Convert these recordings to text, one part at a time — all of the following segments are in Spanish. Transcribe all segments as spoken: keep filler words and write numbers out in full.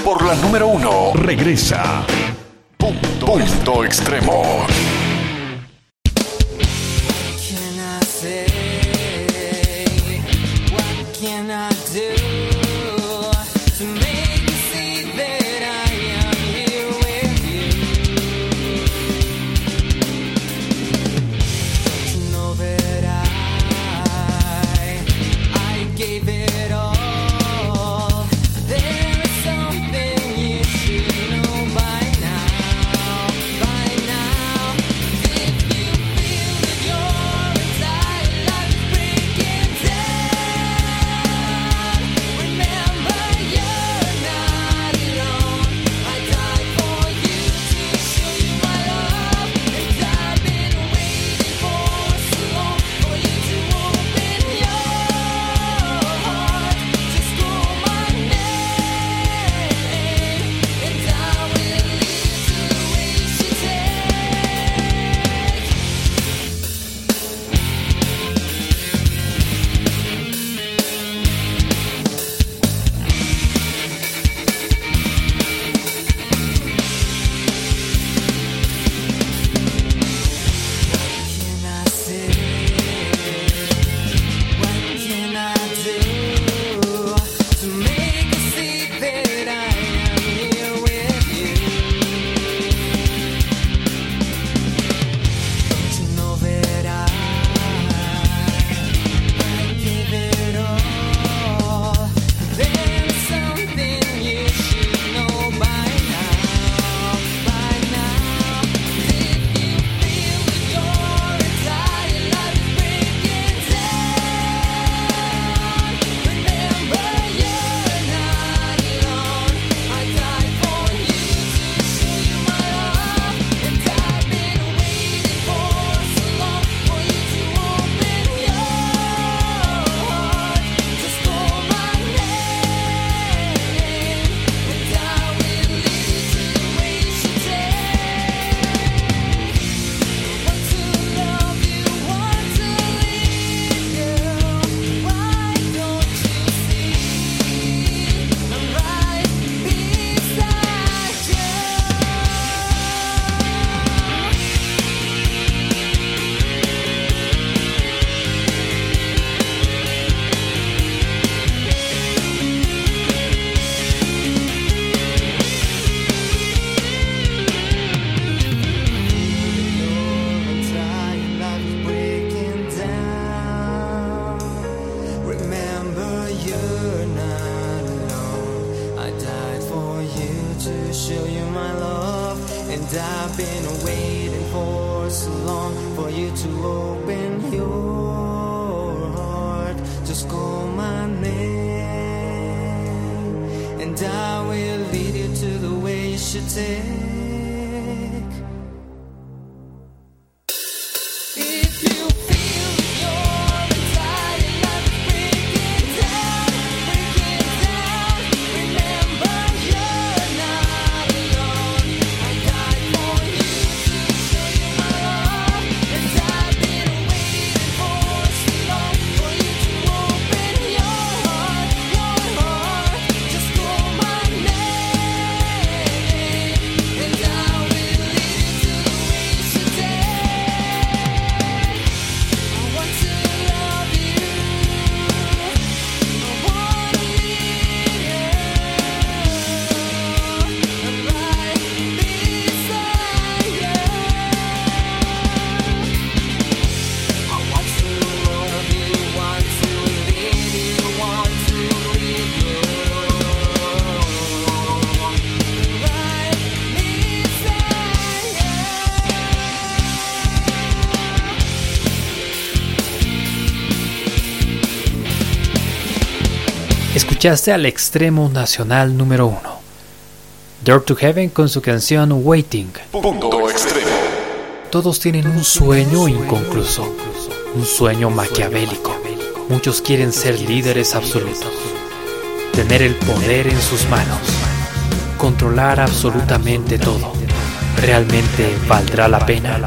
por la número uno. Regresa. Punto, punto extremo. Escuchaste al extremo nacional número uno, Dirt to Heaven con su canción Waiting. Punto extremo. Todos tienen un sueño inconcluso, un sueño maquiavélico. Muchos quieren ser líderes absolutos, tener el poder en sus manos, controlar absolutamente todo. ¿Realmente valdrá la pena?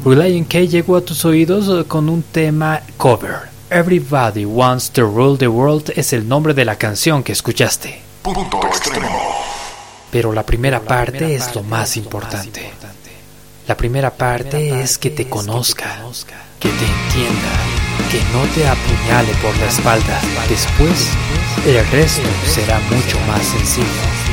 Relient K llegó a tus oídos con un tema cover. Everybody Wants to Rule the World es el nombre de la canción que escuchaste. Punto extremo. Pero la primera parte es lo más importante. La primera parte es que te conozca, que te entienda, que no te apuñale por la espalda. Después, el resto será mucho más sencillo.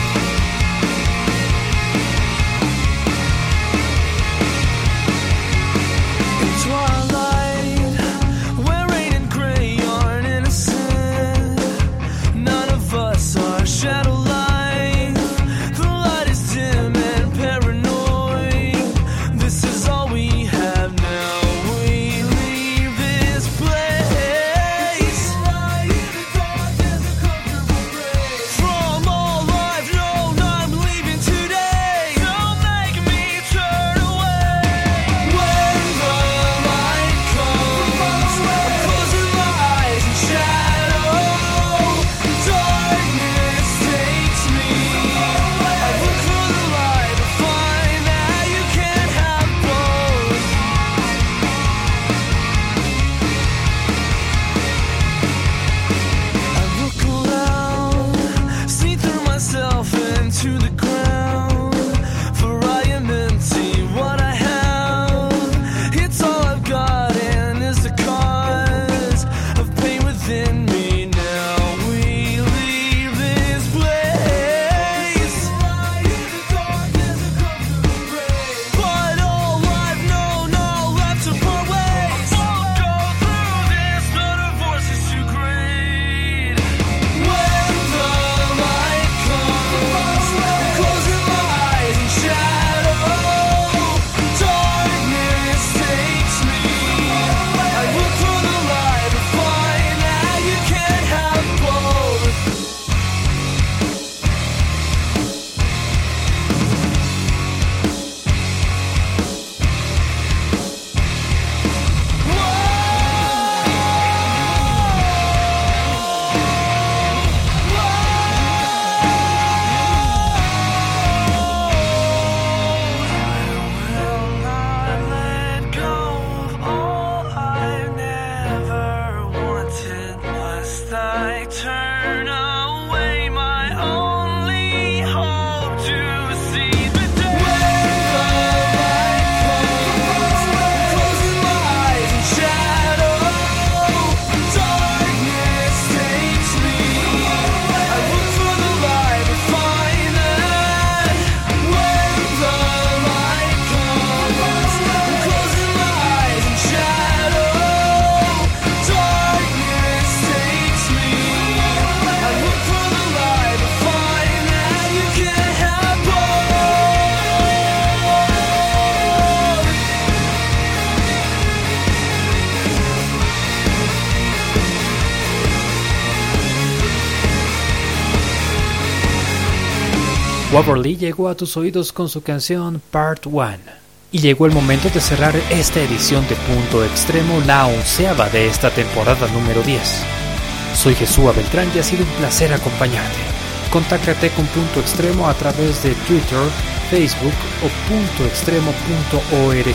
Waverly llegó a tus oídos con su canción Part uno. Y llegó el momento de cerrar esta edición de Punto Extremo, la onceava de esta temporada número diez. Soy Jesús Beltrán y ha sido un placer acompañarte. Contáctate con Punto Extremo a través de Twitter, Facebook o punto extremo punto org.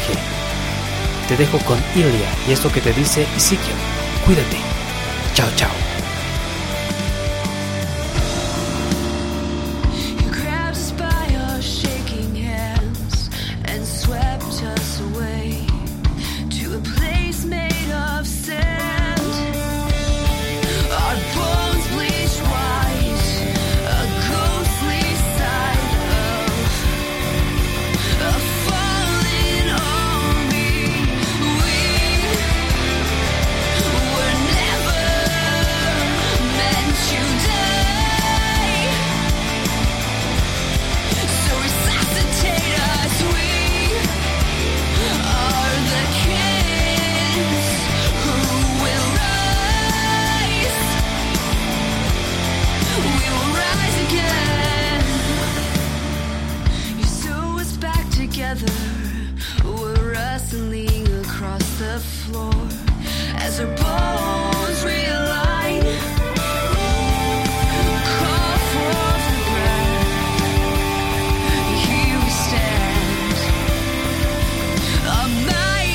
Te dejo con Ilya y esto que te dice Ezequiel. Cuídate. Chao, chao. We're wrestling across the floor as our bones realign. Call for the breath. Here we stand. A mighty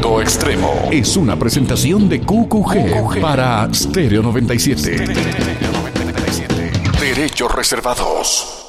Punto Extremo es una presentación de Q Q G para Stereo noventa y siete. Derechos reservados.